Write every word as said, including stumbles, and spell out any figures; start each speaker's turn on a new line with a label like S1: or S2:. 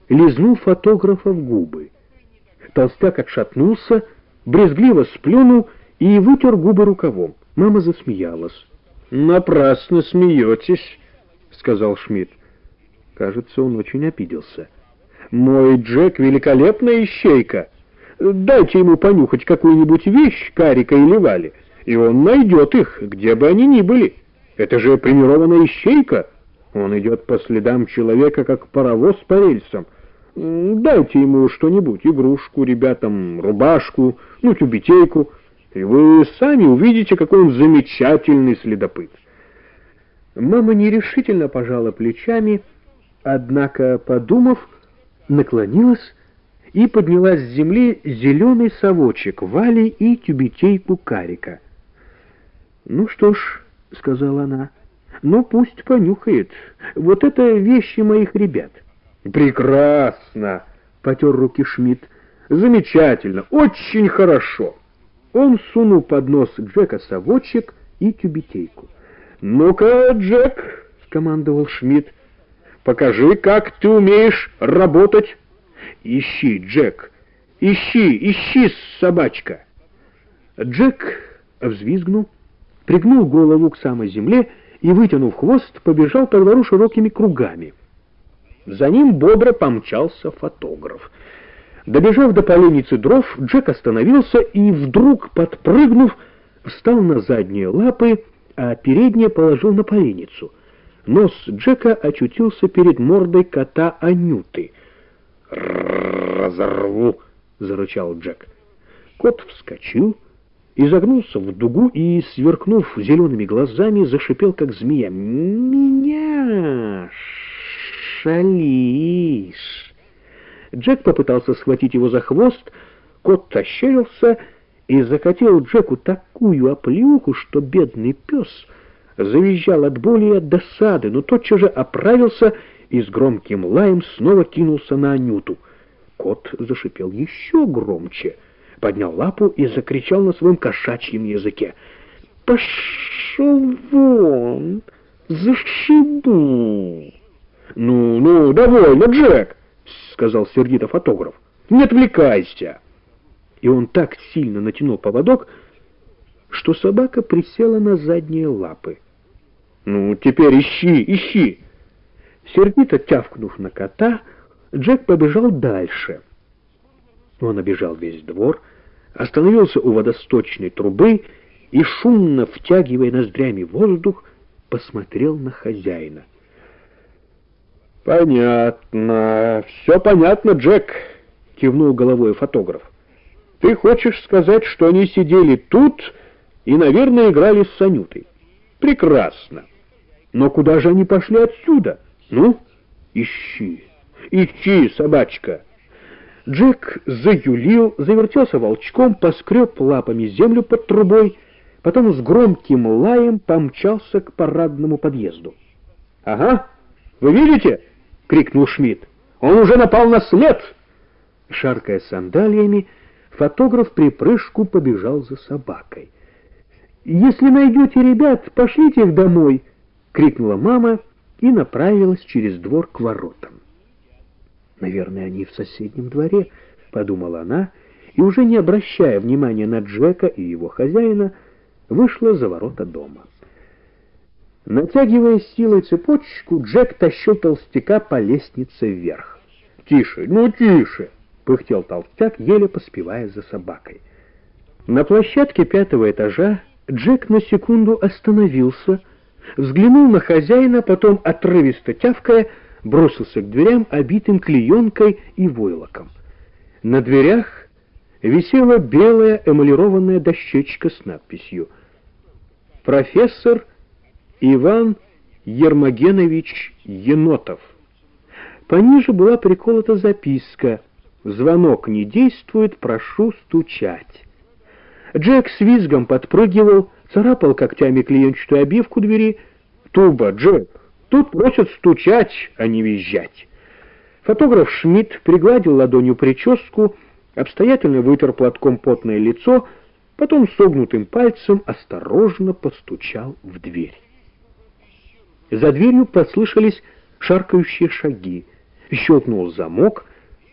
S1: лизнул фотографа в губы. Толстяк отшатнулся, брезгливо сплюнул и вытер губы рукавом. Мама засмеялась. «Напрасно смеетесь», — сказал Шмидт. Кажется, он очень обиделся. «Мой Джек — великолепная ищейка. Дайте ему понюхать какую-нибудь вещь, Карика или Вали, и он найдет их, где бы они ни были. Это же премированная ищейка. Он идет по следам человека, как паровоз по рельсам. Дайте ему что-нибудь, игрушку ребятам, рубашку, ну, тюбетейку, и вы сами увидите, какой он замечательный следопыт». Мама нерешительно пожала плечами, однако, подумав, наклонилась и подняла с земли зеленый совочек Вали и тюбетейку Карика. «Ну что ж», — сказала она, — «ну пусть понюхает. Вот это вещи моих ребят». «Прекрасно!» — потер руки Шмидт. «Замечательно! Очень хорошо!» Он сунул под нос Джека совочек и тюбетейку. «Ну-ка, Джек!» — скомандовал Шмидт. «Покажи, как ты умеешь работать!» «Ищи, Джек! Ищи, ищи, собачка!» Джек взвизгнул, пригнул голову к самой земле и, вытянув хвост, побежал по двору широкими кругами. За ним бодро помчался фотограф. Добежав до поленницы дров, Джек остановился и, вдруг подпрыгнув, встал на задние лапы, а передние положил на поленницу. Нос Джека очутился перед мордой кота Анюты. «Разорву!» — зарычал Джек. Кот вскочил, изогнулся в дугу и, сверкнув зелеными глазами, зашипел, как змея. «Меня шалишь!» Джек попытался схватить его за хвост, кот ощерился и закатил Джеку такую оплеуху, что бедный пес завизжал от боли и от досады, но тотчас же оправился и с громким лаем снова кинулся на Анюту. Кот зашипел еще громче, поднял лапу и закричал на своем кошачьем языке. «Пошел вон! Зашибу!» «Ну, ну, довольно, Джек!» — сказал сердито фотограф. «Не отвлекайся!» И он так сильно натянул поводок, что собака присела на задние лапы. «Ну, теперь ищи, ищи!» Сердито тявкнув на кота, Джек побежал дальше. Он обежал весь двор, остановился у водосточной трубы и, шумно втягивая ноздрями воздух, посмотрел на хозяина. «Понятно, все понятно, Джек», — кивнул головой фотограф. «Ты хочешь сказать, что они сидели тут и, наверное, играли с Анютой? Прекрасно. Но куда же они пошли отсюда? Ну, ищи, ищи, собачка». Джек заюлил, завертелся волчком, поскреб лапами землю под трубой, потом с громким лаем помчался к парадному подъезду. «Ага, вы видите?» — крикнул Шмидт. «Он уже напал на след!» Шаркая сандалиями, фотограф припрыжку побежал за собакой. «Если найдете ребят, пошлите их домой!» — крикнула мама и направилась через двор к воротам. «Наверное, они в соседнем дворе», — подумала она, и, уже не обращая внимания на Джека и его хозяина, вышла за ворота дома. Натягивая силой цепочку, Джек тащил толстяка по лестнице вверх. «Тише, ну тише!» — пыхтел толстяк, еле поспевая за собакой. На площадке пятого этажа Джек на секунду остановился, взглянул на хозяина, потом, отрывисто тявкая, бросился к дверям, обитым клеенкой и войлоком. На дверях висела белая эмалированная дощечка с надписью «Профессор Иван Ермогенович Енотов». Пониже была приколота записка: «Звонок не действует, прошу стучать». Джек с визгом подпрыгивал, царапал когтями клеенчатую обивку двери. «Туба, Джек, тут просят стучать, а не визжать». Фотограф Шмидт пригладил ладонью прическу, обстоятельно вытер платком потное лицо, потом согнутым пальцем осторожно постучал в дверь. За дверью послышались шаркающие шаги. Щелкнул замок,